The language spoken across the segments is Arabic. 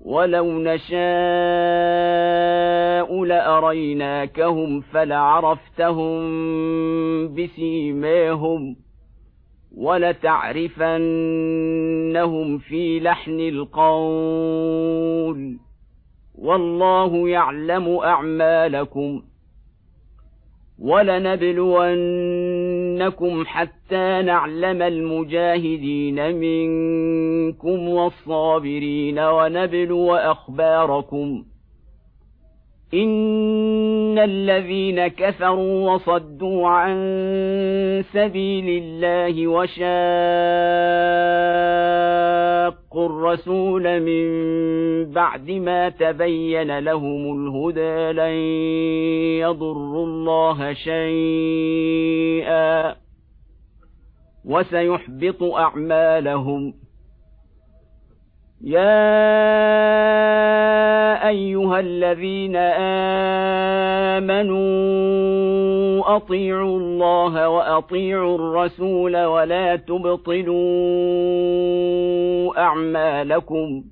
ولو نشاء لأريناكهم فلعرفتهم بسيماهم ولتعرفنهم في لحن القول والله يعلم أعمالكم ولنبلونكم حتى نعلم المجاهدين منكم والصابرين ونبلو أخباركم إن الذين كفروا وصدوا عن سبيل الله وشاقوا الرسول من بعد ما تبين لهم الهدى لن يضروا الله شيئا وسيحبط أعمالهم يا أيها الذين آمنوا أطيعوا الله وأطيعوا الرسول ولا تبطلوا أعمالكم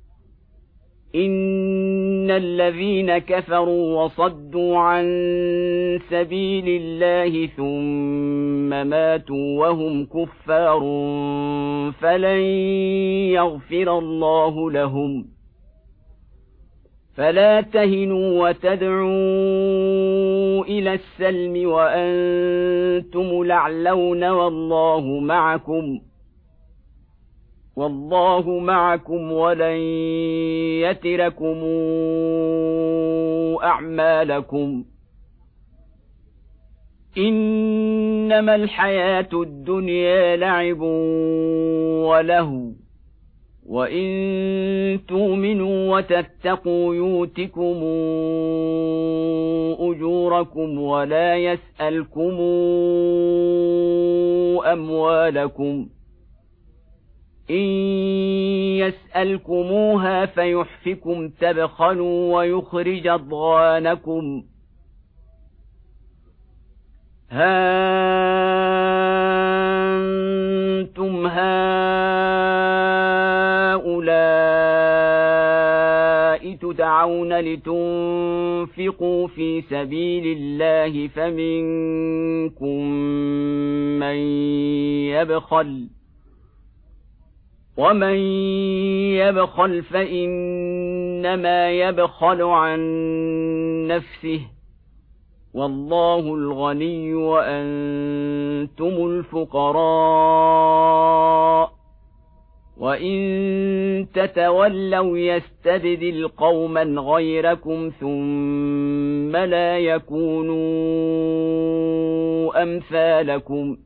إن الذين كفروا وصدوا عن سبيل الله ثم ماتوا وهم كفار فلن يغفر الله لهم فلا تهنوا وتدعوا إلى السلم وأنتم الأعلون والله معكم ولن يتركم أعمالكم إنما الحياة الدنيا لعب ولهو وإن تؤمنوا وتتقوا يؤتكم أجوركم ولا يسألكم أموالكم إن يسألكموها فيحفكم تبخلوا ويخرج أضغانكم ها أنتم هؤلاء تدعون لتنفقوا في سبيل الله فمنكم من يبخل ومن يبخل فإنما يبخل عن نفسه والله الغني وأنتم الفقراء وإن تتولوا يستبدل قوما غيركم ثم لا يكونوا أمثالكم